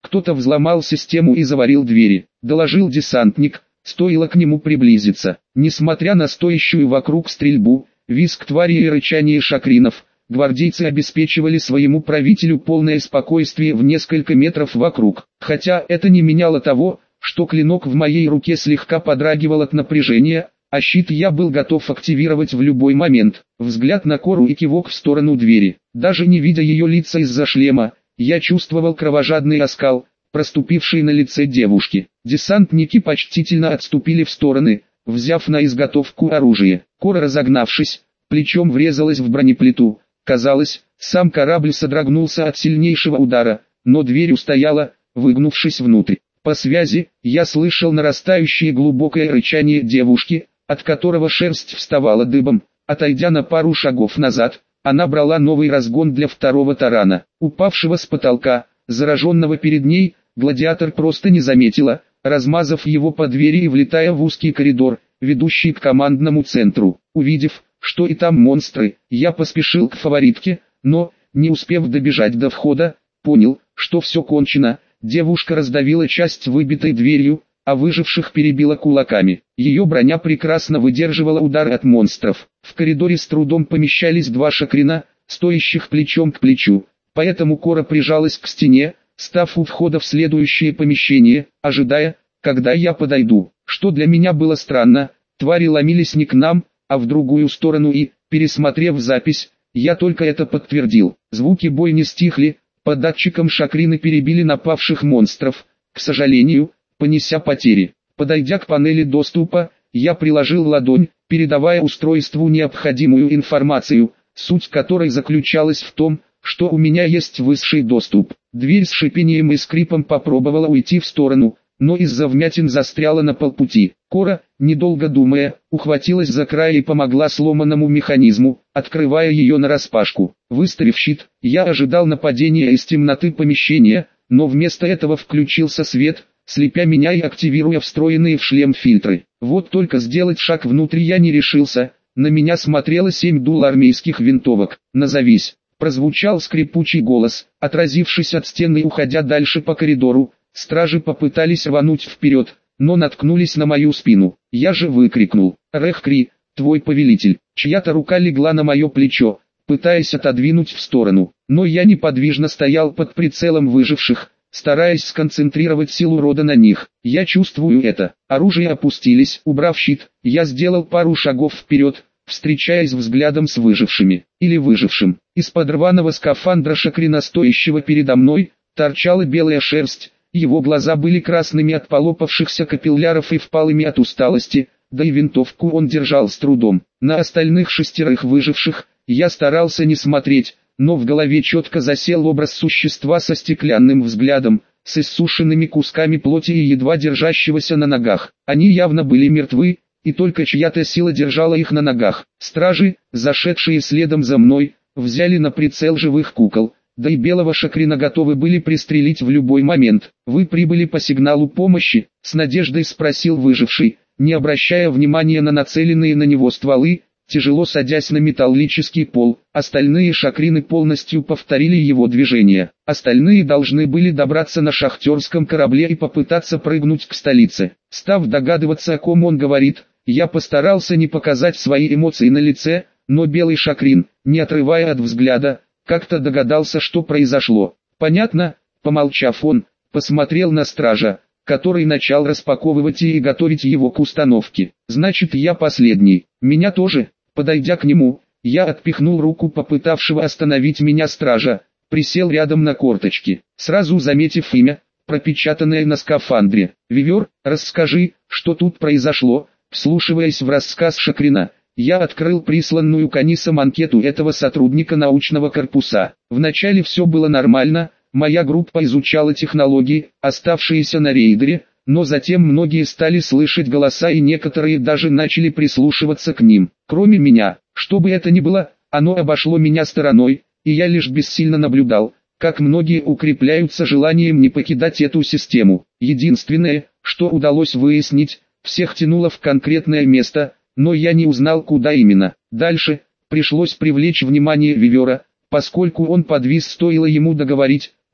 Кто-то взломал систему и заварил двери, доложил десантник, стоило к нему приблизиться. Несмотря на стоящую вокруг стрельбу, визг твари и рычание шакринов, гвардейцы обеспечивали своему правителю полное спокойствие в несколько метров вокруг. Хотя это не меняло того, что клинок в моей руке слегка подрагивал от напряжения, а щит я был готов активировать в любой момент. Взгляд на Кору и кивок в сторону двери. Даже не видя ее лица из-за шлема, я чувствовал кровожадный оскал, проступивший на лице девушки. Десантники почтительно отступили в стороны, взяв на изготовку оружие. Кора, разогнавшись, плечом врезалась в бронеплиту. Казалось, сам корабль содрогнулся от сильнейшего удара, но дверь устояла, выгнувшись внутрь. По связи, я слышал нарастающее глубокое рычание девушки, от которого шерсть вставала дыбом. Отойдя на пару шагов назад, она брала новый разгон для второго тарана. Упавшего с потолка, зараженного перед ней, гладиатор просто не заметила, размазав его по двери и влетая в узкий коридор, ведущий к командному центру. Увидев, что и там монстры, я поспешил к фаворитке, но, не успев добежать до входа, понял, что все кончено. Девушка раздавила часть выбитой дверью, а выживших перебила кулаками. Ее броня прекрасно выдерживала удары от монстров. В коридоре с трудом помещались два шакрина, стоящих плечом к плечу, поэтому Кора прижалась к стене, став у входа в следующее помещение, ожидая, когда я подойду. Что для меня было странно, твари ломились не к нам, а в другую сторону и, пересмотрев запись, я только это подтвердил. Звуки бойни стихли, по датчикам шакрины перебили напавших монстров, к сожалению, понеся потери. Подойдя к панели доступа, я приложил ладонь, передавая устройству необходимую информацию, суть которой заключалась в том, что у меня есть высший доступ. Дверь с шипением и скрипом попробовала уйти в сторону, но из-за вмятин застряла на полпути. Кора, недолго думая, ухватилась за край и помогла сломанному механизму, открывая ее нараспашку. Выставив щит, я ожидал нападения из темноты помещения, но вместо этого включился свет, слепя меня и активируя встроенные в шлем фильтры. Вот только сделать шаг внутрь я не решился, на меня смотрело 7 дул армейских винтовок. «Назовись!» — прозвучал скрипучий голос, отразившись от стены и уходя дальше по коридору. Стражи попытались рвануть вперед, но наткнулись на мою спину. Я же выкрикнул: «Рехкри, твой повелитель!» Чья-то рука легла на мое плечо, пытаясь отодвинуть в сторону, но я неподвижно стоял под прицелом выживших, стараясь сконцентрировать силу рода на них. Я чувствую это. Оружие опустились. Убрав щит, я сделал пару шагов вперед, встречаясь взглядом с выжившими, или выжившим. Из-под рваного скафандра шакрина, стоящего передо мной, торчала белая шерсть. Его глаза были красными от полопавшихся капилляров и впалыми от усталости, да и винтовку он держал с трудом. На остальных 6 выживших я старался не смотреть, но в голове четко засел образ существа со стеклянным взглядом, с иссушенными кусками плоти и едва держащегося на ногах. Они явно были мертвы, и только чья-то сила держала их на ногах. Стражи, зашедшие следом за мной, взяли на прицел живых кукол, да и белого шакрина готовы были пристрелить в любой момент. «Вы прибыли по сигналу помощи?» — с надеждой спросил выживший, не обращая внимания на нацеленные на него стволы, тяжело садясь на металлический пол. Остальные шакрины полностью повторили его движение. Остальные должны были добраться на шахтерском корабле и попытаться прыгнуть к столице. Став догадываться, о ком он говорит, я постарался не показать свои эмоции на лице, но белый шакрин, не отрывая от взгляда, как-то догадался, что произошло. «Понятно», — помолчав, он посмотрел на стража, который начал распаковывать и готовить его к установке. «Значит, я последний. Меня тоже». Подойдя к нему, я отпихнул руку попытавшего остановить меня стража, присел рядом на корточки, сразу заметив имя, пропечатанное на скафандре. «Вивер, расскажи, что тут произошло». Вслушиваясь в рассказ шакрина, я открыл присланную Канисом анкету этого сотрудника научного корпуса. Вначале все было нормально, моя группа изучала технологии, оставшиеся на рейдере, но затем многие стали слышать голоса и некоторые даже начали прислушиваться к ним. Кроме меня, что бы это ни было, оно обошло меня стороной, и я лишь бессильно наблюдал, как многие укрепляются желанием не покидать эту систему. Единственное, что удалось выяснить, всех тянуло в конкретное место, но я не узнал, куда именно. Дальше пришлось привлечь внимание Вивера, поскольку он подвис, стоило ему договорить.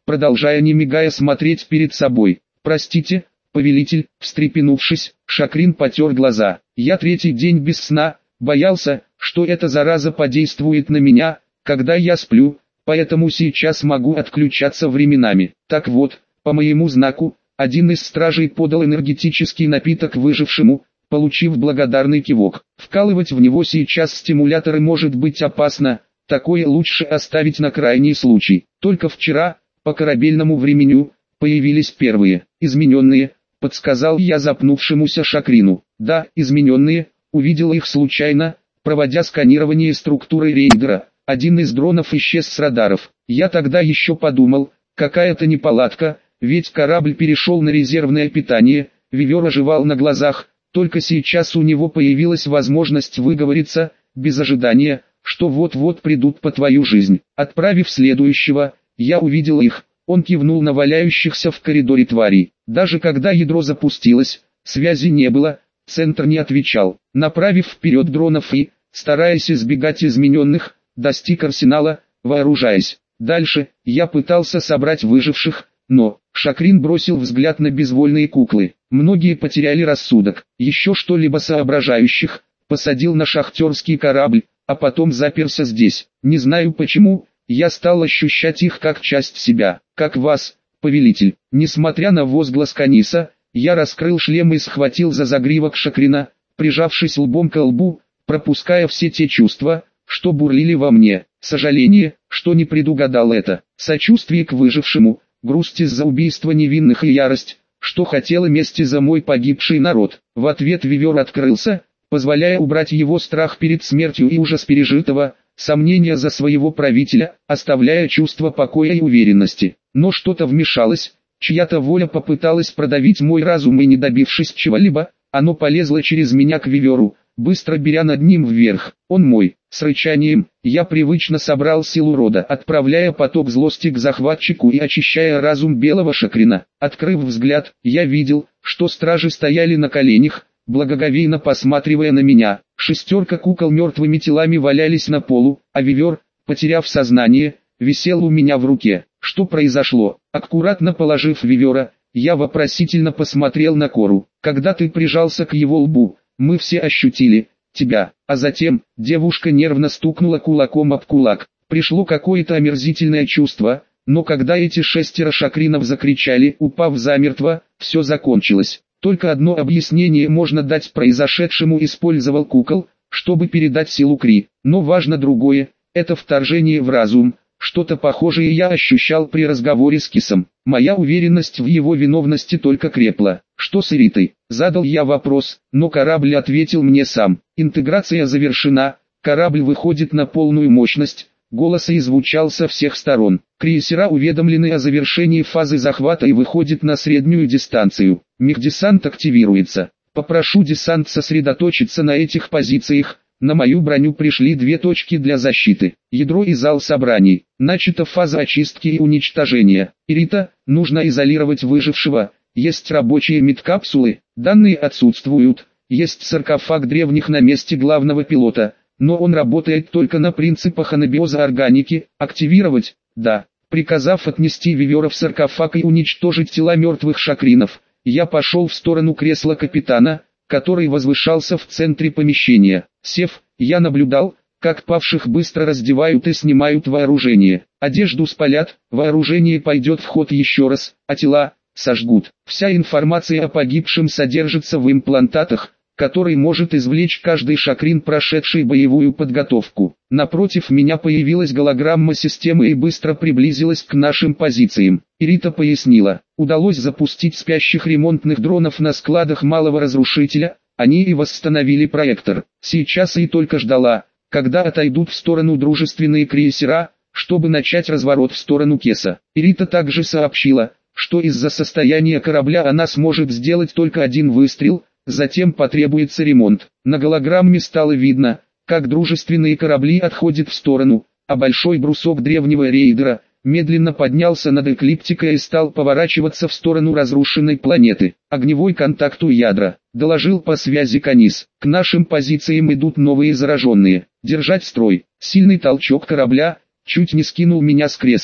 продолжая не мигая смотреть перед собой. «Простите, повелитель», встрепенувшись, Шакрин потер глаза. «Я третий день без сна, боялся, что эта зараза подействует на меня, когда я сплю, поэтому сейчас могу отключаться временами. Так вот, по моему знаку, один из стражей подал энергетический напиток выжившему, получив благодарный кивок. Вкалывать в него сейчас стимуляторы может быть опасно, такое лучше оставить на крайний случай. Только вчера, по корабельному времени, появились первые, измененные, подсказал я запнувшемуся Шакрину. Да, измененные, увидел их случайно, проводя сканирование структуры рейдера. Один из дронов исчез с радаров. Я тогда еще подумал, какая-то неполадка, ведь корабль перешел на резервное питание, Вивер оживал на глазах, только сейчас у него появилась возможность выговориться, без ожидания, что вот-вот придут по твою жизнь. Отправив следующего, я увидел их, он кивнул на валяющихся в коридоре тварей. Даже когда ядро запустилось, связи не было, центр не отвечал. Направив вперед дронов и, стараясь избегать измененных, достиг арсенала, вооружаясь. Дальше, я пытался собрать выживших, но, Шакрин бросил взгляд на безвольные куклы. Многие потеряли рассудок, еще что-либо соображающих, посадил на шахтерский корабль, а потом заперся здесь. Не знаю почему, я стал ощущать их как часть себя, как вас, повелитель. Несмотря на возглас Каниса, я раскрыл шлем и схватил за загривок Шакрина, прижавшись лбом к лбу, пропуская все те чувства, что бурлили во мне. Сожаление, что не предугадал это, сочувствие к выжившему, грусть из-за убийства невинных и ярость, что хотела мести за мой погибший народ. В ответ Вивер открылся, позволяя убрать его страх перед смертью и ужас пережитого, сомнения за своего правителя, оставляя чувство покоя и уверенности. Но что-то вмешалось, чья-то воля попыталась продавить мой разум и не добившись чего-либо, оно полезло через меня к Виверу, быстро беря над ним вверх. Он мой. С рычанием, я привычно собрал силу рода, отправляя поток злости к захватчику и очищая разум белого Шакрина. Открыв взгляд, я видел, что стражи стояли на коленях, благоговейно посматривая на меня. Шестерка кукол мертвыми телами валялись на полу, а Вивер, потеряв сознание, висел у меня в руке. Что произошло? Аккуратно положив Вивера, я вопросительно посмотрел на Кору. Когда ты прижался к его лбу, мы все ощутили тебя, а затем, девушка нервно стукнула кулаком об кулак. Пришло какое-то омерзительное чувство, но когда эти 6 шакринов закричали, упав замертво, все закончилось. Только одно объяснение можно дать произошедшему: использовал кукол, чтобы передать силу Кри. Но важно другое, это вторжение в разум. Что-то похожее я ощущал при разговоре с Кисом. Моя уверенность в его виновности только крепла. Что с Иритой? Задал я вопрос, но корабль ответил мне сам. Интеграция завершена, корабль выходит на полную мощность. Голос и звучал со всех сторон. Крейсера уведомлены о завершении фазы захвата и выходят на среднюю дистанцию. Мехдесант активируется. Попрошу десант сосредоточиться на этих позициях. На мою броню пришли 2 точки для защиты. Ядро и зал собраний. Начата фаза очистки и уничтожения. Ирита, нужно изолировать выжившего. Есть рабочие медкапсулы, данные отсутствуют. Есть саркофаг древних на месте главного пилота, но он работает только на принципах анабиоза органики. Активировать? Да. Приказав отнести Вивера в саркофаг и уничтожить тела мертвых шакринов, я пошел в сторону кресла капитана, который возвышался в центре помещения. Сев, я наблюдал, как павших быстро раздевают и снимают вооружение. Одежду спалят, вооружение пойдет в ход еще раз, а тела сожгут. Вся информация о погибшем содержится в имплантатах, который может извлечь каждый шакрин, прошедший боевую подготовку. Напротив меня появилась голограмма системы и быстро приблизилась к нашим позициям. Ирита пояснила, удалось запустить спящих ремонтных дронов на складах малого разрушителя, они и восстановили проектор. Сейчас и только ждала, когда отойдут в сторону дружественные крейсера, чтобы начать разворот в сторону Кеса. Ирита также сообщила, что из-за состояния корабля она сможет сделать только 1 выстрел, затем потребуется ремонт. На голограмме стало видно, как дружественные корабли отходят в сторону, а большой брусок древнего рейдера медленно поднялся над эклиптикой и стал поворачиваться в сторону разрушенной планеты. Огневой контакт у ядра, доложил по связи Канис. К нашим позициям идут новые зараженные. Держать строй. Сильный толчок корабля чуть не скинул меня с кресла.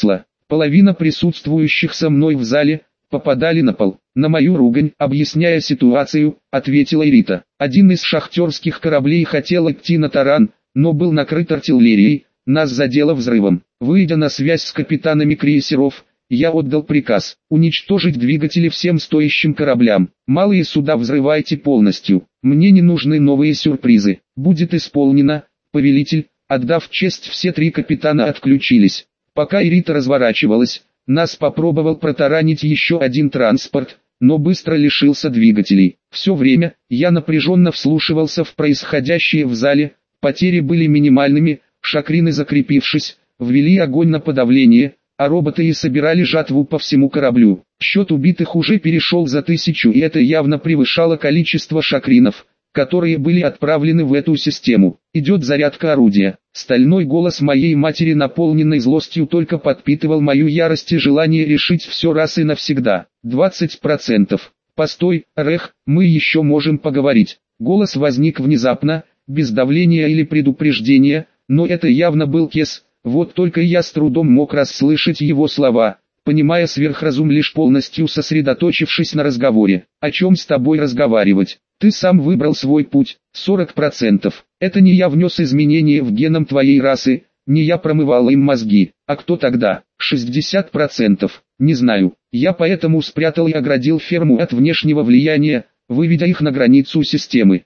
Половина присутствующих со мной в зале попадали на пол. На мою ругань, объясняя ситуацию, ответила Ирита. Один из шахтерских кораблей хотел идти на таран, но был накрыт артиллерией, нас задело взрывом. Выйдя на связь с капитанами крейсеров, я отдал приказ уничтожить двигатели всем стоящим кораблям. Малые суда взрывайте полностью. Мне не нужны новые сюрпризы. Будет исполнено, повелитель. Отдав честь, все 3 капитана отключились. Пока Ирита разворачивалась, нас попробовал протаранить еще один транспорт, но быстро лишился двигателей. Все время я напряженно вслушивался в происходящее в зале. Потери были минимальными, шакрины, закрепившись, ввели огонь на подавление, а роботы и собирали жатву по всему кораблю. Счет убитых уже перешел за 1000, и это явно превышало количество шакринов, которые были отправлены в эту систему. Идет зарядка орудия. Стальной голос моей матери, наполненный злостью, только подпитывал мою ярость и желание решить все раз и навсегда. 20%. Постой, Рех, мы еще можем поговорить. Голос возник внезапно, без давления или предупреждения, но это явно был Кес. Вот только я с трудом мог расслышать его слова, понимая сверхразум, лишь полностью сосредоточившись на разговоре. О чем с тобой разговаривать? Ты сам выбрал свой путь. 40%. Это не я внес изменения в геном твоей расы, не я промывал им мозги. А кто тогда? 60%. Не знаю. Я поэтому спрятал и оградил ферму от внешнего влияния, выведя их на границу системы.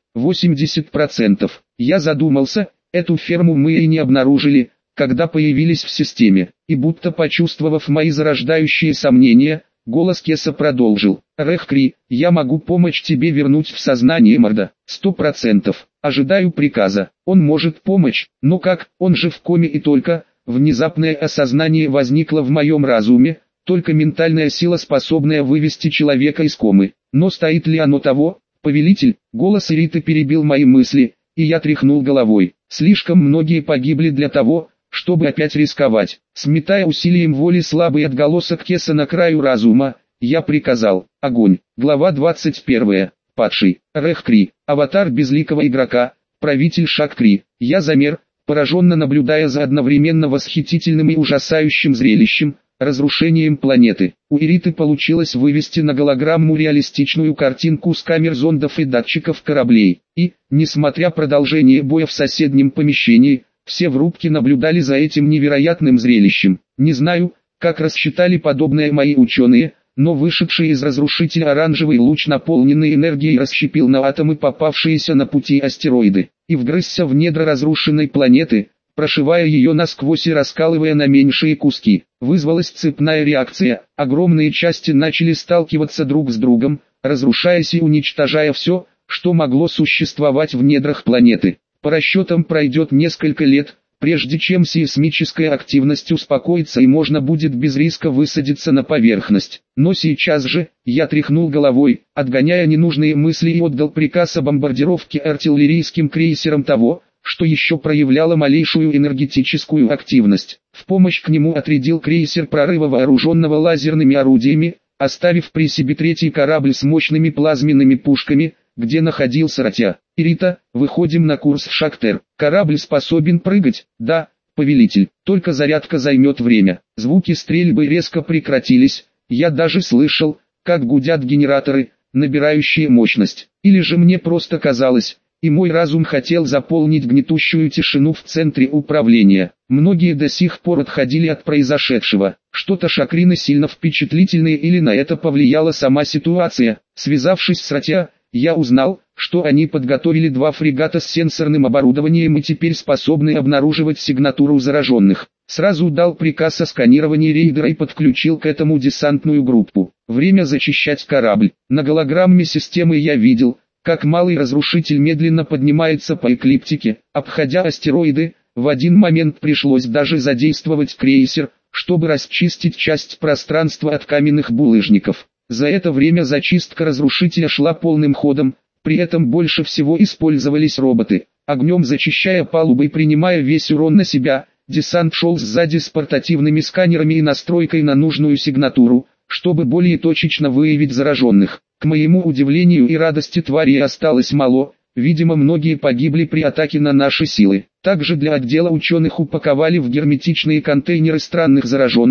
80%. Я задумался, эту ферму мы и не обнаружили, когда появились в системе. И будто почувствовав мои зарождающие сомнения, голос Кеса продолжил. Рехкри, я могу помочь тебе вернуть в сознание Марда. 100%. Ожидаю приказа. Он может помочь, но как? Он же в коме. И только внезапное осознание возникло в моем разуме, только ментальная сила, способная вывести человека из комы. Но стоит ли оно того? Повелитель, голос Ириты перебил мои мысли, и я тряхнул головой. Слишком многие погибли для того, чтобы опять рисковать. Сметая усилием воли слабый отголосок Кеса на краю разума, я приказал. Огонь. Глава 21. Падший. Рехкри. Аватар безликого игрока. Правитель Шаккри. Я замер, пораженно наблюдая за одновременно восхитительным и ужасающим зрелищем, разрушением планеты. У Ириты получилось вывести на голограмму реалистичную картинку с камер зондов и датчиков кораблей. И, несмотря продолжение боя в соседнем помещении, все в рубке наблюдали за этим невероятным зрелищем. Не знаю, как рассчитали подобное мои ученые, но вышедший из разрушителя оранжевый луч, наполненный энергией, расщепил на атомы попавшиеся на пути астероиды, и вгрызся в недра разрушенной планеты, прошивая ее насквозь и раскалывая на меньшие куски. Вызвалась цепная реакция, огромные части начали сталкиваться друг с другом, разрушаясь и уничтожая все, что могло существовать в недрах планеты. По расчетам пройдет несколько лет, прежде чем сейсмическая активность успокоится и можно будет без риска высадиться на поверхность. Но сейчас же, я тряхнул головой, отгоняя ненужные мысли, и отдал приказ о бомбардировке артиллерийским крейсером того, что еще проявляло малейшую энергетическую активность. В помощь к нему отрядил крейсер прорыва, вооруженного лазерными орудиями, оставив при себе 3-й корабль с мощными плазменными пушками, где находился Ратя. Ирита, выходим на курс в Шактер. Корабль способен прыгать? Да, повелитель. Только зарядка займет время. Звуки стрельбы резко прекратились. Я даже слышал, как гудят генераторы, набирающие мощность. Или же мне просто казалось, и мой разум хотел заполнить гнетущую тишину в центре управления. Многие до сих пор отходили от произошедшего. Что-то шакрины сильно впечатлительные, или на это повлияла сама ситуация. Связавшись с Ратя, я узнал, что они подготовили 2 фрегата с сенсорным оборудованием и теперь способны обнаруживать сигнатуру зараженных. Сразу дал приказ о сканировании рейдера и подключил к этому десантную группу. Время зачищать корабль. На голограмме системы я видел, как малый разрушитель медленно поднимается по эклиптике, обходя астероиды. В один момент пришлось даже задействовать крейсер, чтобы расчистить часть пространства от каменных булыжников. За это время зачистка разрушителя шла полным ходом, при этом больше всего использовались роботы. Огнем зачищая палубы и принимая весь урон на себя, десант шел сзади с портативными сканерами и настройкой на нужную сигнатуру, чтобы более точечно выявить зараженных. К моему удивлению и радости, тварей осталось мало, видимо многие погибли при атаке на наши силы. Также для отдела ученых упаковали в герметичные контейнеры странных зараженных,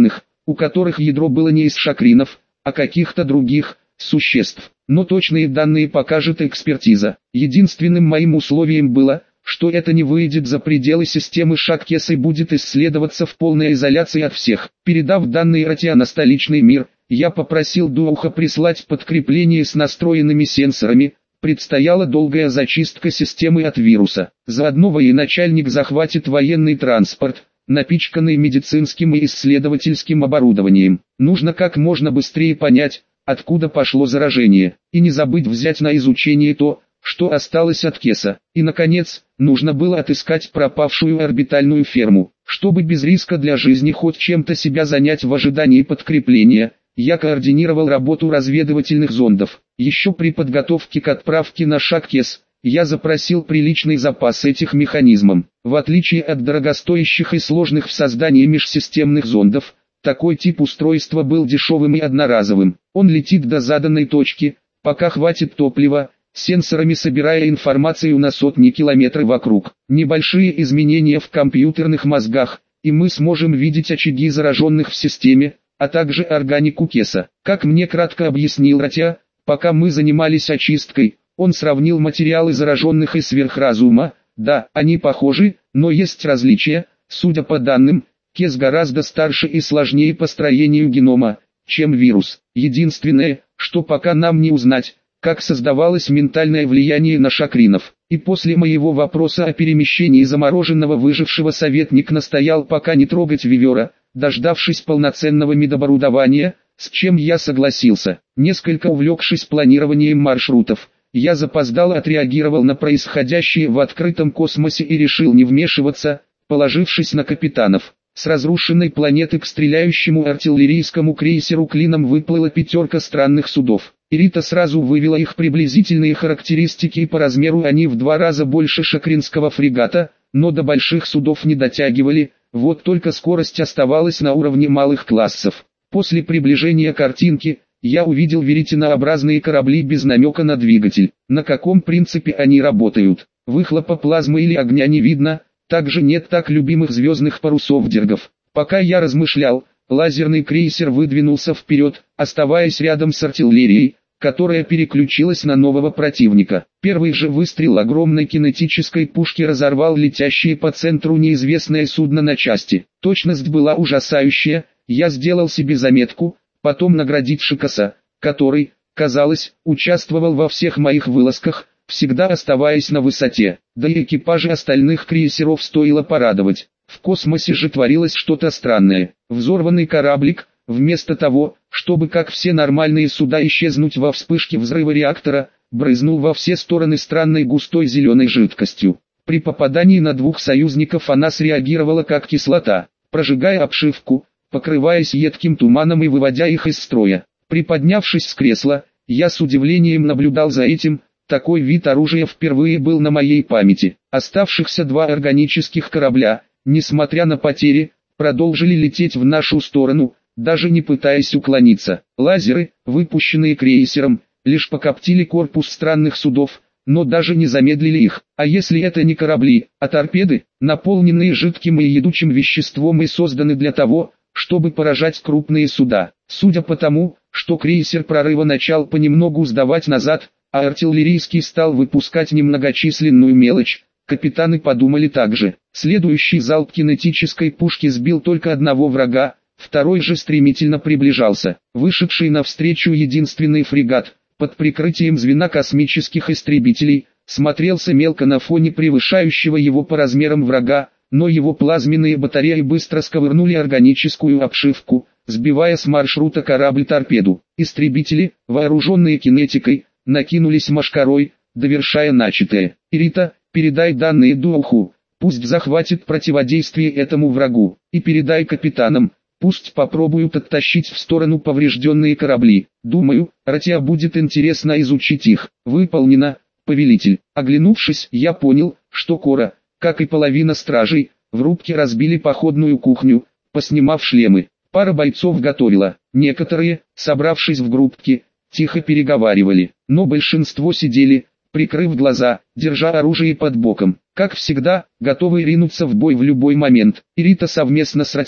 у которых ядро было не из шакринов, а каких-то других существ. Но точные данные покажет экспертиза. Единственным моим условием было, что это не выйдет за пределы системы Шаккес и будет исследоваться в полной изоляции от всех. Передав данные Ратия на столичный мир, я попросил Духа прислать подкрепление с настроенными сенсорами. Предстояла долгая зачистка системы от вируса. Заодно военачальник захватит военный транспорт, напичканный медицинским и исследовательским оборудованием. Нужно как можно быстрее понять, откуда пошло заражение, и не забыть взять на изучение то, что осталось от Кеса. И наконец, нужно было отыскать пропавшую орбитальную ферму. Чтобы без риска для жизни хоть чем-то себя занять в ожидании подкрепления, я координировал работу разведывательных зондов. Еще при подготовке к отправке на Шаккес, я запросил приличный запас этих механизмов. В отличие от дорогостоящих и сложных в создании межсистемных зондов, такой тип устройства был дешевым и одноразовым. Он летит до заданной точки, пока хватит топлива, сенсорами собирая информацию на сотни километров вокруг. Небольшие изменения в компьютерных мозгах, и мы сможем видеть очаги зараженных в системе, а также органику Кеса. Как мне кратко объяснил Ратия, пока мы занимались очисткой, он сравнил материалы зараженных и сверхразума. Да, они похожи, но есть различия. Судя по данным, Кес гораздо старше и сложнее по строению генома, чем вирус. Единственное, что пока нам не узнать, как создавалось ментальное влияние на шакринов. И после моего вопроса о перемещении замороженного выжившего советник настоял пока не трогать Вивера, дождавшись полноценного медоборудования, с чем я согласился. Несколько увлекшись планированием маршрутов, я запоздало отреагировал на происходящее в открытом космосе и решил не вмешиваться, положившись на капитанов. С разрушенной планеты к стреляющему артиллерийскому крейсеру клином выплыла 5 странных судов. Ирита сразу вывела их приблизительные характеристики, и по размеру они в 2 раза больше шакринского фрегата, но до больших судов не дотягивали, вот только скорость оставалась на уровне малых классов. После приближения картинки, я увидел веретенообразные корабли без намека на двигатель. На каком принципе они работают? Выхлопа плазмы или огня не видно, также нет так любимых звездных парусов дергов. Пока я размышлял, лазерный крейсер выдвинулся вперед, оставаясь рядом с артиллерией, которая переключилась на нового противника. Первый же выстрел огромной кинетической пушки разорвал летящее по центру неизвестное судно на части. Точность была ужасающая, я сделал себе заметку, потом наградить Шикаса, который, казалось, участвовал во всех моих вылазках, всегда оставаясь на высоте. Да и экипажи остальных крейсеров стоило порадовать. В космосе же творилось что-то странное. Взорванный кораблик, вместо того, чтобы как все нормальные суда исчезнуть во вспышке взрыва реактора, брызнул во все стороны странной густой зеленой жидкостью. При попадании на 2 союзников она среагировала как кислота, прожигая обшивку, покрываясь едким туманом и выводя их из строя. Приподнявшись с кресла, я с удивлением наблюдал за этим. Такой вид оружия впервые был на моей памяти. Оставшихся 2 органических корабля, несмотря на потери, продолжили лететь в нашу сторону, даже не пытаясь уклониться. Лазеры, выпущенные крейсером, лишь покоптили корпус странных судов, но даже не замедлили их. А если это не корабли, а торпеды, наполненные жидким и едучим веществом и созданы для того, чтобы поражать крупные суда? Судя по тому, что крейсер прорыва начал понемногу сдавать назад, а артиллерийский стал выпускать немногочисленную мелочь, капитаны подумали так же. Следующий залп кинетической пушки сбил только одного врага, второй же стремительно приближался. Вышедший навстречу единственный фрегат, под прикрытием звена космических истребителей, смотрелся мелко на фоне превышающего его по размерам врага, но его плазменные батареи быстро сковырнули органическую обшивку, сбивая с маршрута корабль-торпеду. Истребители, вооруженные кинетикой, накинулись мошкарой, довершая начатое. «Ирита, передай данные Духу, пусть захватит противодействие этому врагу, и передай капитанам, пусть попробуют оттащить в сторону поврежденные корабли. Думаю, Ратия будет интересно изучить их». «Выполнено, повелитель». Оглянувшись, я понял, что Кора, как и половина стражей, в рубке разбили походную кухню, поснимав шлемы. Пара бойцов готовила. Некоторые, собравшись в группки, тихо переговаривали, но большинство сидели, прикрыв глаза, держа оружие под боком. Как всегда, готовые ринуться в бой в любой момент. Ирита совместно с Ратия,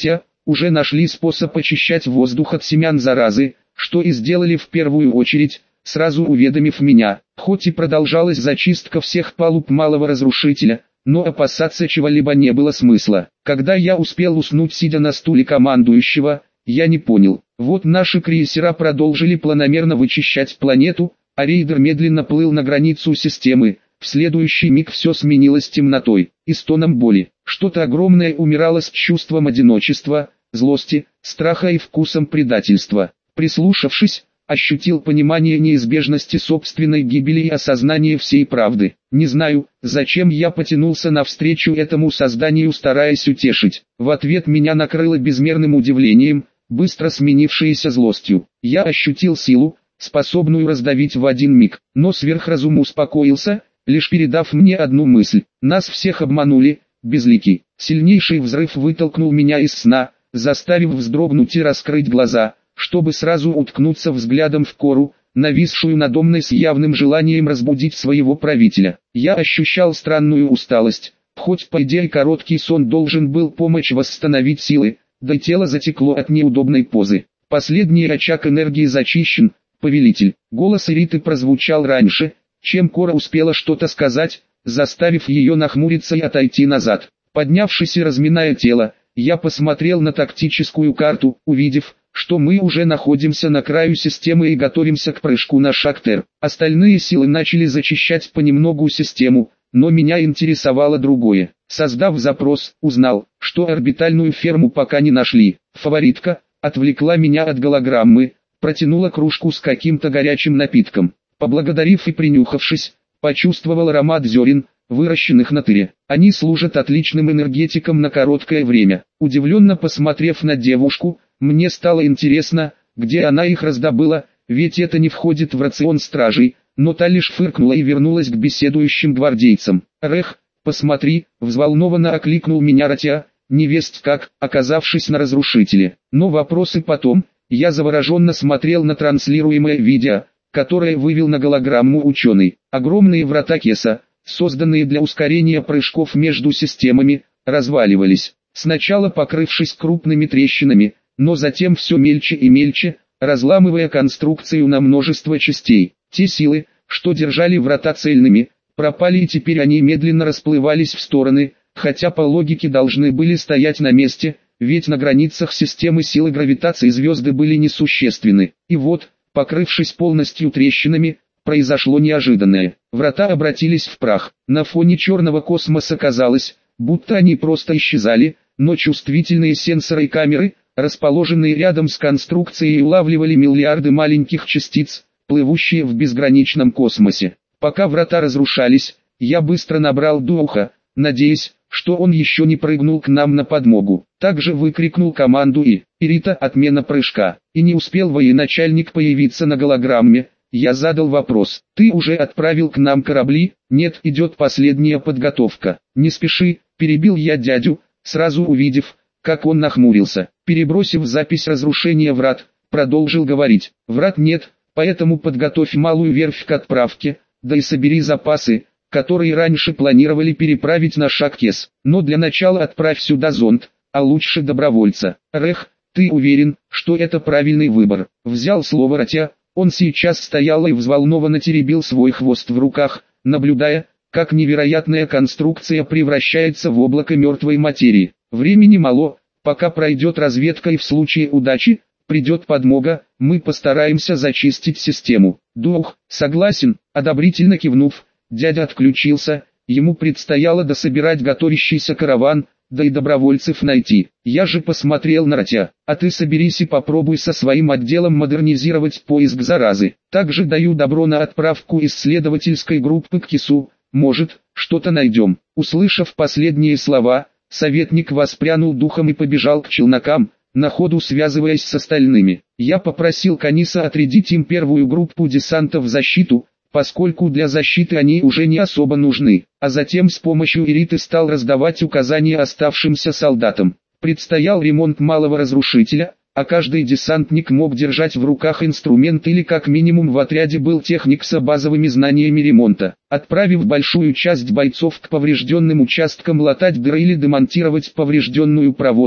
уже нашли способ очищать воздух от семян заразы, что и сделали в первую очередь, сразу уведомив меня. Хоть и продолжалась зачистка всех палуб малого разрушителя, но опасаться чего-либо не было смысла. Когда я успел уснуть, сидя на стуле командующего, я не понял. Вот наши крейсера продолжили планомерно вычищать планету, а рейдер медленно плыл на границу системы. В следующий миг все сменилось темнотой и стоном боли. Что-то огромное умирало с чувством одиночества, злости, страха и вкусом предательства. Прислушавшись, ощутил понимание неизбежности собственной гибели и осознание всей правды. Не знаю, зачем я потянулся навстречу этому созданию, стараясь утешить. В ответ меня накрыло безмерным удивлением, быстро сменившееся злостью. Я ощутил силу, способную раздавить в один миг, но сверхразум успокоился, лишь передав мне одну мысль: нас всех обманули, безликий. Сильнейший взрыв вытолкнул меня из сна, заставив вздрогнуть и раскрыть глаза, чтобы сразу уткнуться взглядом в кору, нависшую надо мной с явным желанием разбудить своего правителя. Я ощущал странную усталость, хоть по идее короткий сон должен был помочь восстановить силы, да тело затекло от неудобной позы. Последний очаг энергии зачищен, повелитель. Голос Ириты прозвучал раньше, чем Кора успела что-то сказать, заставив ее нахмуриться и отойти назад. Поднявшись и разминая тело, я посмотрел на тактическую карту, увидев, что мы уже находимся на краю системы и готовимся к прыжку на Шактер. Остальные силы начали зачищать понемногу систему, но меня интересовало другое. Создав запрос, узнал, что орбитальную ферму пока не нашли. Фаворитка отвлекла меня от голограммы, протянула кружку с каким-то горячим напитком. Поблагодарив и принюхавшись, почувствовал аромат зерен, выращенных на тыре. Они служат отличным энергетиком на короткое время. Удивленно посмотрев на девушку, мне стало интересно, где она их раздобыла, ведь это не входит в рацион стражей, но та лишь фыркнула и вернулась к беседующим гвардейцам. «Рех, посмотри», — взволнованно окликнул меня Ратя, невесть как, оказавшись на разрушителе. Но вопросы потом, я завороженно смотрел на транслируемое видео, которое вывел на голограмму ученый. Огромные врата Кеса, созданные для ускорения прыжков между системами, разваливались, сначала покрывшись крупными трещинами, но затем все мельче и мельче, разламывая конструкцию на множество частей. Те силы, что держали врата цельными, пропали, и теперь они медленно расплывались в стороны, хотя по логике должны были стоять на месте, ведь на границах системы силы гравитации звезды были несущественны. И вот, покрывшись полностью трещинами, произошло неожиданное. Врата обратились в прах. На фоне черного космоса казалось, будто они просто исчезали, но чувствительные сенсоры и камеры, расположенные рядом с конструкцией, улавливали миллиарды маленьких частиц, плывущие в безграничном космосе. Пока врата разрушались, я быстро набрал духа, надеясь, что он еще не прыгнул к нам на подмогу. Также выкрикнул команду «Ирита, отмена прыжка!» И не успел военачальник появиться на голограмме, я задал вопрос: «Ты уже отправил к нам корабли?» «Нет, идет последняя подготовка». «Не спеши», перебил я дядю, сразу увидев, как он нахмурился. Перебросив запись разрушения врат, продолжил говорить: «Врат нет, поэтому подготовь малую верфь к отправке, да и собери запасы, которые раньше планировали переправить на Шактес. Но для начала отправь сюда зонд, а лучше добровольца». «Рех, ты уверен, что это правильный выбор?» Взял слово Ратя. Он сейчас стоял и взволнованно теребил свой хвост в руках, наблюдая, как невероятная конструкция превращается в облако мертвой материи. «Времени мало, пока пройдет разведка и в случае удачи, придет подмога, мы постараемся зачистить систему». «Дух, согласен», одобрительно кивнув, дядя отключился, ему предстояло дособирать готовящийся караван, да и добровольцев найти. Я же посмотрел на Ратя: «А ты соберись и попробуй со своим отделом модернизировать поиск заразы. Также даю добро на отправку исследовательской группы к Кесу, может, что-то найдем». Услышав последние слова, советник воспрянул духом и побежал к челнокам, на ходу связываясь с остальными. Я попросил Каниса отрядить им первую группу десанта в защиту, поскольку для защиты они уже не особо нужны, а затем с помощью Ириты стал раздавать указания оставшимся солдатам. Предстоял ремонт малого разрушителя, а каждый десантник мог держать в руках инструмент или как минимум в отряде был техник с базовыми знаниями ремонта. Отправив большую часть бойцов к поврежденным участкам латать дыры или демонтировать поврежденную проводку,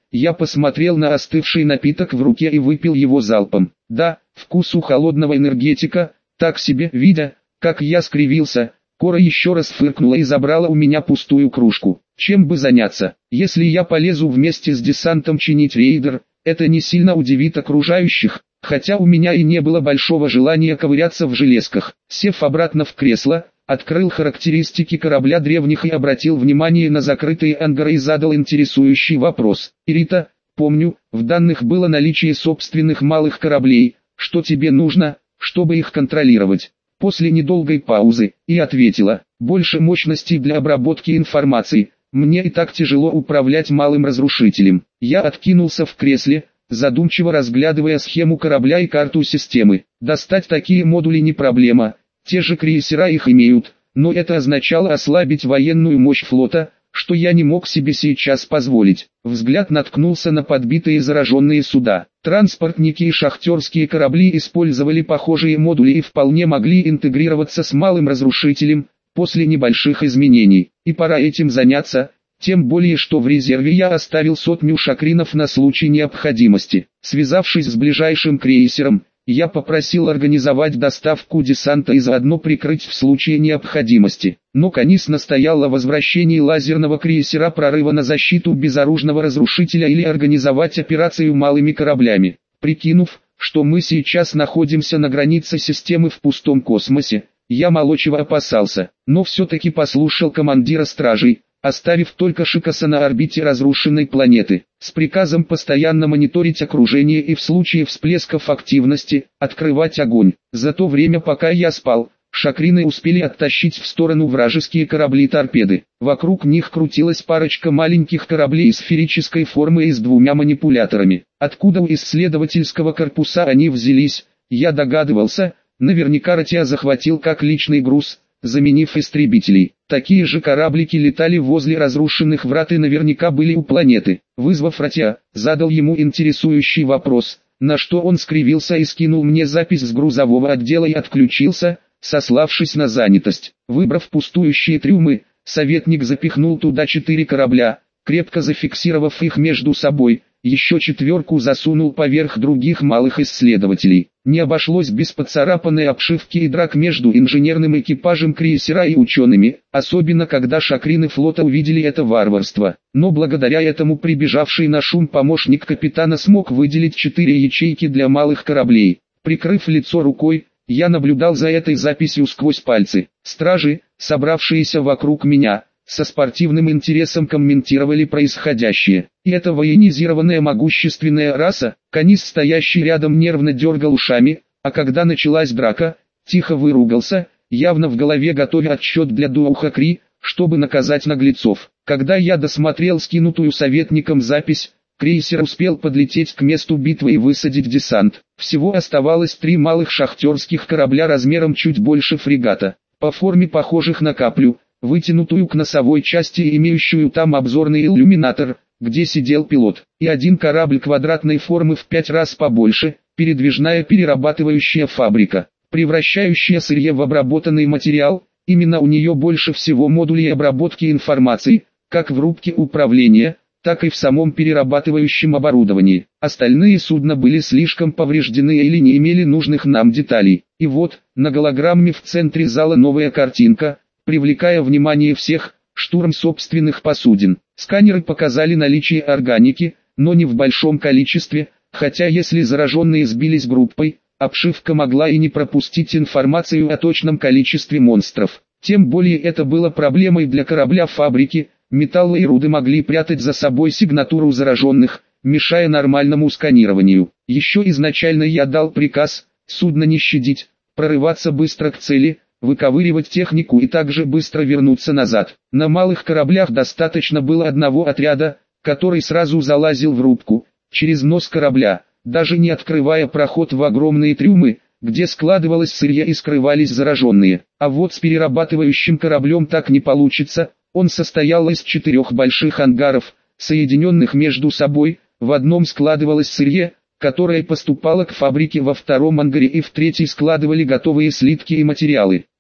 Я посмотрел на остывший напиток в руке и выпил его залпом. Да, вкус у холодного энергетика, так себе, видя, как я скривился, Кора еще раз фыркнула и забрала у меня пустую кружку. Чем бы заняться, если я полезу вместе с десантом чинить рейдер, это не сильно удивит окружающих, хотя у меня и не было большого желания ковыряться в железках. Сев обратно в кресло, открыл характеристики корабля древних и обратил внимание на закрытые ангары и задал интересующий вопрос. Ирита, помню, в данных было наличие собственных малых кораблей, что тебе нужно, чтобы их контролировать? После недолгой паузы, и ответила, больше мощностей для обработки информации, мне и так тяжело управлять малым разрушителем. Я откинулся в кресле, задумчиво разглядывая схему корабля и карту системы. Достать такие модули не проблема, те же крейсера их имеют, но это означало ослабить военную мощь флота, что я не мог себе сейчас позволить. Взгляд наткнулся на подбитые зараженные суда. Транспортники и шахтерские корабли использовали похожие модули и вполне могли интегрироваться с малым разрушителем, после небольших изменений. И пора этим заняться, тем более что в резерве я оставил 100 шакринов на случай необходимости. Связавшись с ближайшим крейсером, я попросил организовать доставку десанта и заодно прикрыть в случае необходимости. Но Канис настоял о возвращении лазерного крейсера прорыва на защиту безоружного разрушителя или организовать операцию малыми кораблями. Прикинув, что мы сейчас находимся на границе системы в пустом космосе, я мало чего опасался, но все-таки послушал командира стражей, оставив только Шикаса на орбите разрушенной планеты, с приказом постоянно мониторить окружение и в случае всплесков активности, открывать огонь. За то время, пока я спал, шакрины успели оттащить в сторону вражеские корабли-торпеды. Вокруг них крутилась парочка маленьких кораблей сферической формы и с двумя манипуляторами. Откуда у исследовательского корпуса они взялись, я догадывался, наверняка Ратия захватил как личный груз, заменив истребителей. Такие же кораблики летали возле разрушенных врат и наверняка были у планеты. Вызвав Ратия, задал ему интересующий вопрос, на что он скривился и скинул мне запись с грузового отдела и отключился, сославшись на занятость. Выбрав пустующие трюмы, советник запихнул туда 4 корабля, крепко зафиксировав их между собой, еще 4 засунул поверх других малых исследователей. Не обошлось без поцарапанной обшивки и драк между инженерным экипажем крейсера и учеными, особенно когда шакрины флота увидели это варварство. Но благодаря этому прибежавший на шум помощник капитана смог выделить 4 ячейки для малых кораблей. Прикрыв лицо рукой, я наблюдал за этой записью сквозь пальцы. Стражи, собравшиеся вокруг меня, со спортивным интересом комментировали происходящее. И эта военизированная могущественная раса, Канис, стоящий рядом, нервно дергал ушами, а когда началась драка, тихо выругался, явно в голове готовя отсчет для духа Кри, чтобы наказать наглецов. Когда я досмотрел скинутую советником запись, крейсер успел подлететь к месту битвы и высадить десант. Всего оставалось 3 малых шахтерских корабля размером чуть больше фрегата, по форме похожих на каплю, вытянутую к носовой части и имеющую там обзорный иллюминатор, где сидел пилот, и 1 корабль квадратной формы в 5 раз побольше, передвижная перерабатывающая фабрика, превращающая сырье в обработанный материал. Именно у нее больше всего модулей обработки информации, как в рубке управления, так и в самом перерабатывающем оборудовании. Остальные судна были слишком повреждены или не имели нужных нам деталей. И вот, на голограмме в центре зала новая картинка, привлекая внимание всех, штурм собственных посудин. Сканеры показали наличие органики, но не в большом количестве, хотя если зараженные сбились группой, обшивка могла и не пропустить информацию о точном количестве монстров. Тем более это было проблемой для корабля-фабрики, металлы и руды могли прятать за собой сигнатуру зараженных, мешая нормальному сканированию. Еще изначально я дал приказ, судно не щадить, прорываться быстро к цели, выковыривать технику и также быстро вернуться назад. На малых кораблях достаточно было одного отряда, который сразу залазил в рубку, через нос корабля, даже не открывая проход в огромные трюмы, где складывалось сырье и скрывались зараженные. А вот с перерабатывающим кораблем так не получится, он состоял из 4 больших ангаров, соединенных между собой, в одном складывалось сырье, которое поступало к фабрике, во втором ангаре и в третий складывали готовые слитки и материалы.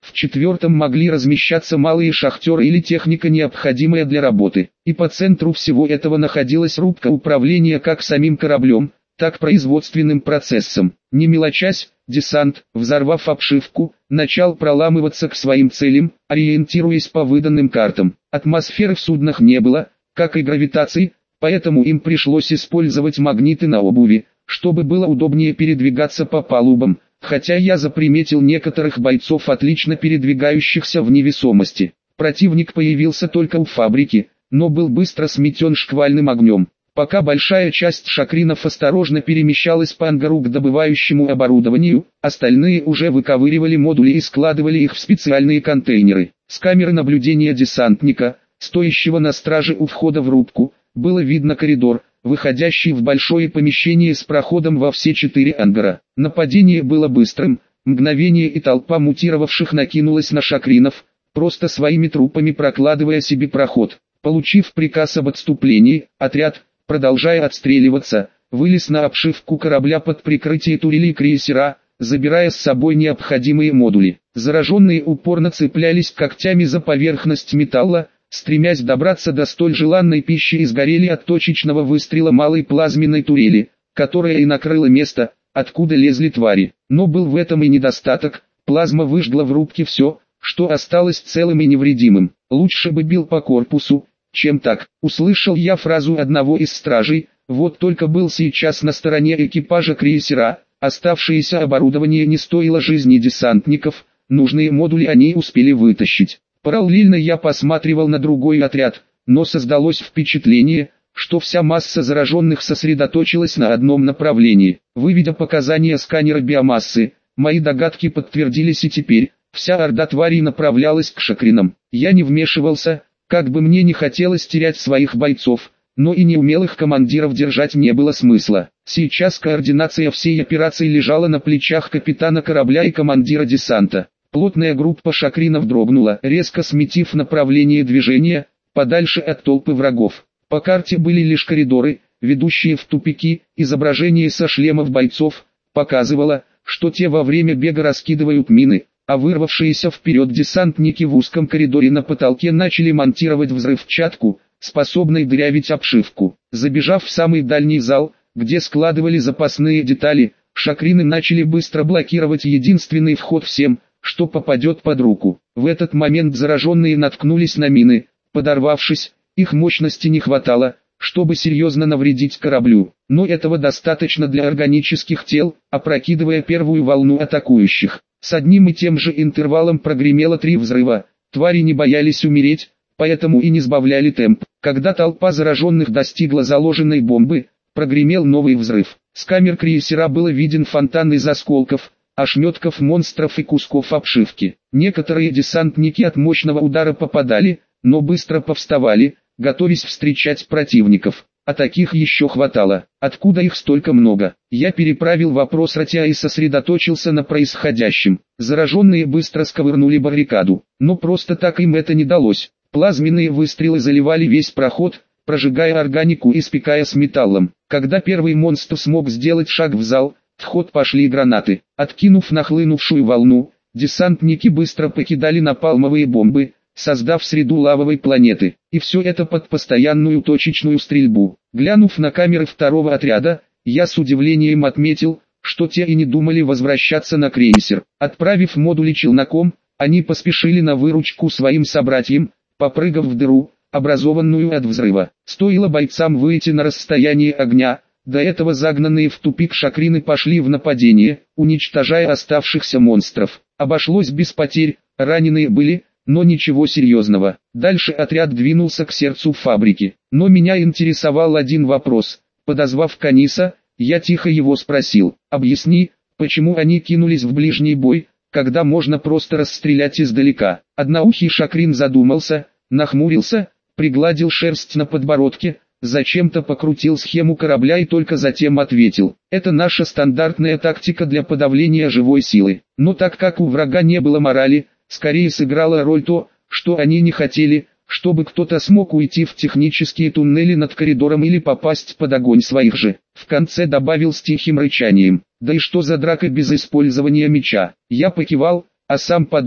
в четвертом могли размещаться малые шахтеры или техника, необходимая для работы. И по центру всего этого находилась рубка управления как самим кораблем, так производственным процессом. Не мелочась, десант, взорвав обшивку, начал проламываться к своим целям, ориентируясь по выданным картам. Атмосферы в суднах не было, как и гравитации, поэтому им пришлось использовать магниты на обуви, чтобы было удобнее передвигаться по палубам, хотя я заприметил некоторых бойцов, отлично передвигающихся в невесомости. Противник появился только у фабрики, но был быстро сметен шквальным огнем. Пока большая часть шакринов осторожно перемещалась по ангару к добывающему оборудованию, остальные уже выковыривали модули и складывали их в специальные контейнеры. С камеры наблюдения десантника, стоящего на страже у входа в рубку, было видно коридор, выходящий в большое помещение с проходом во все 4 ангара. Нападение было быстрым, мгновение и толпа мутировавших накинулась на шакринов, просто своими трупами прокладывая себе проход. Получив приказ об отступлении, отряд, продолжая отстреливаться, вылез на обшивку корабля под прикрытие турелей крейсера, забирая с собой необходимые модули. Зараженные упорно цеплялись когтями за поверхность металла, стремясь добраться до столь желанной пищи, и сгорели от точечного выстрела малой плазменной турели, которая и накрыла место, откуда лезли твари. Но был в этом и недостаток, плазма выжгла в рубке все, что осталось целым и невредимым. Лучше бы бил по корпусу, чем так. Услышал я фразу одного из стражей, вот только был сейчас на стороне экипажа крейсера, оставшееся оборудование не стоило жизни десантников, нужные модули они успели вытащить. Параллельно я посматривал на другой отряд, но создалось впечатление, что вся масса зараженных сосредоточилась на одном направлении. Выведя показания сканера биомассы, мои догадки подтвердились, и теперь вся орда тварей направлялась к шакринам. Я не вмешивался, как бы мне не хотелось терять своих бойцов, но и неумелых командиров держать не было смысла. Сейчас координация всей операции лежала на плечах капитана корабля и командира десанта. Плотная группа шакринов дрогнула, резко сметив направление движения, подальше от толпы врагов. По карте были лишь коридоры, ведущие в тупики. Изображение со шлемов бойцов показывало, что те во время бега раскидывают мины, а вырвавшиеся вперед десантники в узком коридоре на потолке начали монтировать взрывчатку, способной дырявить обшивку. Забежав в самый дальний зал, где складывали запасные детали, шакрины начали быстро блокировать единственный вход всем, что попадет под руку. В этот момент зараженные наткнулись на мины. Подорвавшись, их мощности не хватало, чтобы серьезно навредить кораблю, но этого достаточно для органических тел, опрокидывая первую волну атакующих. С одним и тем же интервалом прогремело 3 взрыва. Твари не боялись умереть, поэтому и не сбавляли темп. Когда толпа зараженных достигла заложенной бомбы, прогремел новый взрыв. С камер крейсера было виден фонтан из осколков, ошметков монстров и кусков обшивки. Некоторые десантники от мощного удара попадали, но быстро повставали, готовясь встречать противников. А таких еще хватало. Откуда их столько много? Я переправил вопрос Ратя и сосредоточился на происходящем. Зараженные быстро сковырнули баррикаду, но просто так им это не далось. Плазменные выстрелы заливали весь проход, прожигая органику и спекая с металлом. Когда первый монстр смог сделать шаг в зал, в ход пошли гранаты. Откинув нахлынувшую волну, десантники быстро покидали напалмовые бомбы, создав среду лавовой планеты. И все это под постоянную точечную стрельбу. Глянув на камеры второго отряда, я с удивлением отметил, что те и не думали возвращаться на крейсер. Отправив модули челноком, они поспешили на выручку своим собратьям, попрыгав в дыру, образованную от взрыва. Стоило бойцам выйти на расстояние огня, до этого загнанные в тупик шакрины пошли в нападение, уничтожая оставшихся монстров. Обошлось без потерь, раненые были, но ничего серьезного. Дальше отряд двинулся к сердцу фабрики. Но меня интересовал один вопрос. Подозвав Каниса, я тихо его спросил: «Объясни, почему они кинулись в ближний бой, когда можно просто расстрелять издалека?» Одноухий шакрин задумался, нахмурился, пригладил шерсть на подбородке, зачем-то покрутил схему корабля и только затем ответил: «Это наша стандартная тактика для подавления живой силы. Но так как у врага не было морали, скорее сыграла роль то, что они не хотели, чтобы кто-то смог уйти в технические туннели над коридором или попасть под огонь своих же». В конце добавил с тихим рычанием: «Да и что за драка без использования меча?» Я покивал, а сам подумал,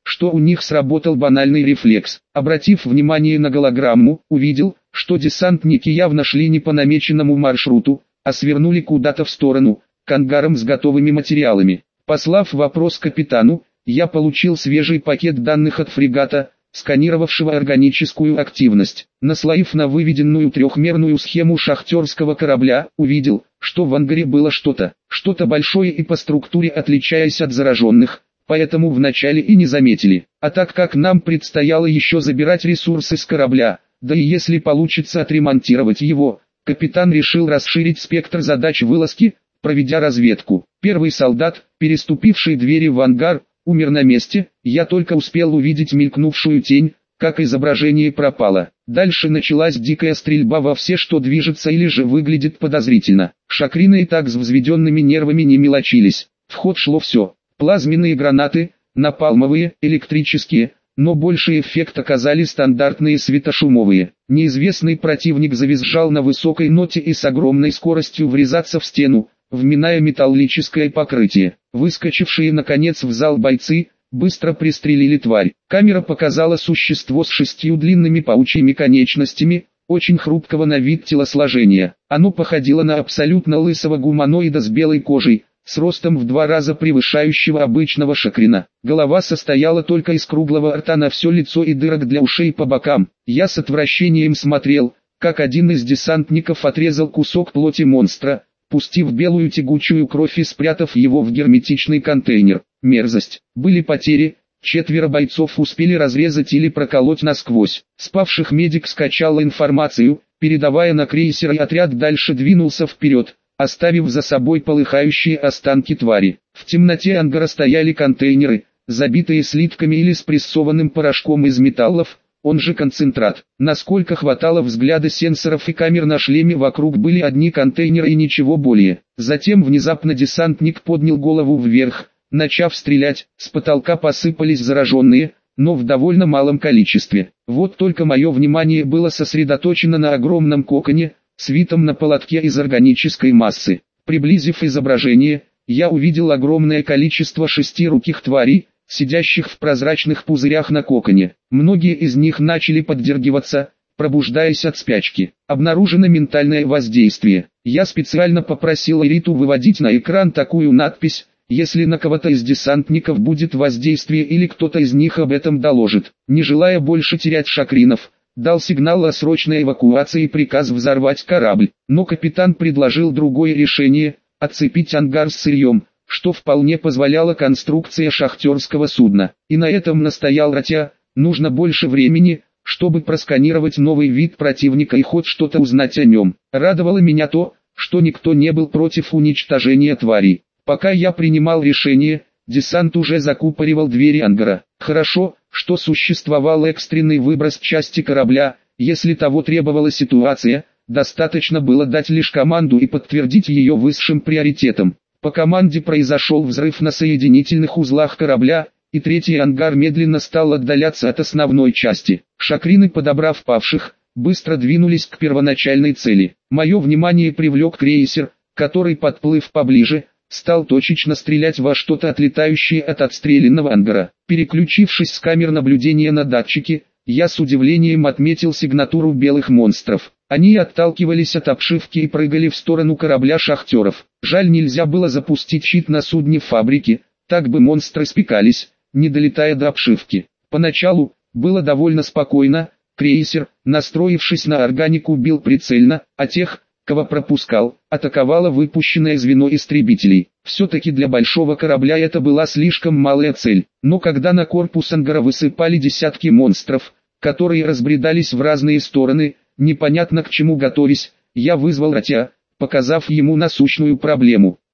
что у них сработал банальный рефлекс. Обратив внимание на голограмму, увидел, что десантники явно шли не по намеченному маршруту, а свернули куда-то в сторону, к ангарам с готовыми материалами. Послав вопрос капитану, я получил свежий пакет данных от фрегата, сканировавшего органическую активность. Наслоив на выведенную трехмерную схему шахтерского корабля, увидел, что в ангаре было что-то большое и по структуре отличаясь от зараженных, поэтому вначале и не заметили. А так как нам предстояло еще забирать ресурсы с корабля, да и если получится отремонтировать его, капитан решил расширить спектр задач вылазки, проведя разведку. Первый солдат, переступивший двери в ангар, умер на месте, я только успел увидеть мелькнувшую тень, как изображение пропало. Дальше началась дикая стрельба во все, что движется или же выглядит подозрительно. Шакрины и так с взведенными нервами не мелочились. В ход шло все. Плазменные гранаты, напалмовые, электрические, но больший эффект оказали стандартные светошумовые. Неизвестный противник завизжал на высокой ноте и с огромной скоростью врезаться в стену, вминая металлическое покрытие. Выскочившие наконец в зал бойцы, быстро пристрелили тварь. Камера показала существо с 6 длинными паучьими конечностями, очень хрупкого на вид телосложения. Оно походило на абсолютно лысого гуманоида с белой кожей, с ростом в 2 раза превышающего обычного шакрина. Голова состояла только из круглого рта на все лицо и дырок для ушей по бокам. Я с отвращением смотрел, как один из десантников отрезал кусок плоти монстра, пустив белую тягучую кровь и спрятав его в герметичный контейнер. Мерзость. Были потери, 4 бойцов успели разрезать или проколоть насквозь. Спавших медик скачал информацию, передавая на крейсер, и отряд дальше двинулся вперед, оставив за собой полыхающие останки твари. В темноте ангара стояли контейнеры, забитые слитками или спрессованным порошком из металлов, он же концентрат. Насколько хватало взгляда сенсоров и камер на шлеме, вокруг были одни контейнеры и ничего более. Затем внезапно десантник поднял голову вверх, начав стрелять, с потолка посыпались зараженные, но в довольно малом количестве. Вот только мое внимание было сосредоточено на огромном коконе, свитом на полотке из органической массы. Приблизив изображение, я увидел огромное количество шестируких тварей, сидящих в прозрачных пузырях на коконе. Многие из них начали поддергиваться, пробуждаясь от спячки. Обнаружено ментальное воздействие. Я специально попросил Ириту выводить на экран такую надпись: если на кого-то из десантников будет воздействие или кто-то из них об этом доложит. Не желая больше терять шакринов, дал сигнал о срочной эвакуации и приказ взорвать корабль. Но капитан предложил другое решение – отцепить ангар с сырьем, что вполне позволяла конструкция шахтерского судна. И на этом настоял Ратя: нужно больше времени, чтобы просканировать новый вид противника и хоть что-то узнать о нем. Радовало меня то, что никто не был против уничтожения тварей. Пока я принимал решение, десант уже закупоривал двери ангара. Хорошо, что существовал экстренный выброс части корабля, если того требовала ситуация, достаточно было дать лишь команду и подтвердить ее высшим приоритетом. По команде произошел взрыв на соединительных узлах корабля, и третий ангар медленно стал отдаляться от основной части. Шакрины, подобрав павших, быстро двинулись к первоначальной цели. Мое внимание привлек крейсер, который, подплыв поближе, стал точечно стрелять во что-то отлетающее от отстрелянного ангара. Переключившись с камер наблюдения на датчики, я с удивлением отметил сигнатуру белых монстров. Они отталкивались от обшивки и прыгали в сторону корабля шахтеров. Жаль, нельзя было запустить щит на судне фабрики, так бы монстры спекались, не долетая до обшивки. Поначалу было довольно спокойно, крейсер, настроившись на органику, бил прицельно, а тех, кого пропускал, атаковало выпущенное звено истребителей. Все-таки для большого корабля это была слишком малая цель. Но когда на корпус ангара высыпали десятки монстров, которые разбредались в разные стороны, непонятно к чему готовясь, я вызвал Ратя, показав ему насущную проблему.